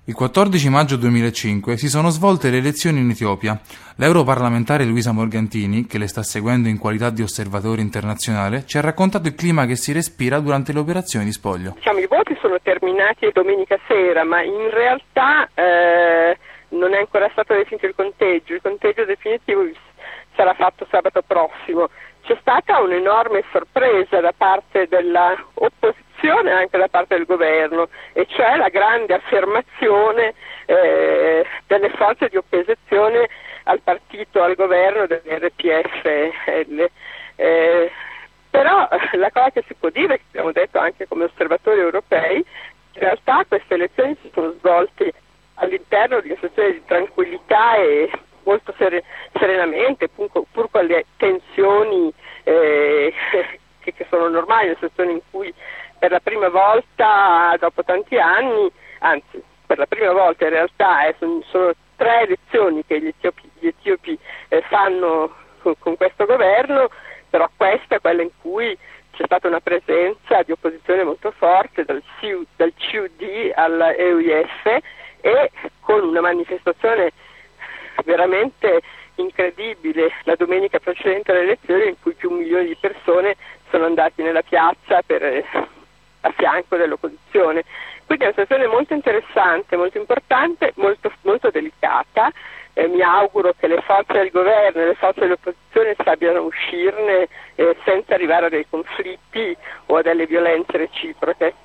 Il 14 maggio 2005 si sono svolte le elezioni in Etiopia. L'europarlamentare Luisa Morgantini, che le sta seguendo in qualità di osservatore internazionale, ci ha raccontato il clima che si respira durante le operazioni di spoglio. I voti sono terminati domenica sera, ma in realtà non è ancora stato definito il conteggio definitivo sarà fatto sabato prossimo. C'è stata un'enorme sorpresa da parte dell'opposizione e anche da parte del governo, e cioè la grande affermazione delle forze di opposizione al partito, al governo dell'RPFL. Però la cosa che si può dire, che abbiamo detto anche come osservatori europei, in realtà queste elezioni si sono svolte all'interno di una situazione di tranquillità e molto serenamente, pur con le tensioni che sono normali, nella situazione in cui per la prima volta dopo tanti anni, anzi per la prima volta in realtà sono 3 elezioni che gli etiopi fanno con questo governo, però questa è quella in cui c'è stata una presenza di opposizione molto forte dal CUD all'EUIF, e con una manifestazione veramente incredibile la domenica precedente alle elezioni, in cui più 1 milione di persone sono andati nella piazza a fianco dell'opposizione. Quindi è una situazione molto interessante, molto importante, molto delicata. Mi auguro che le forze del governo e le forze dell'opposizione sappiano uscirne senza arrivare a dei conflitti o a delle violenze reciproche.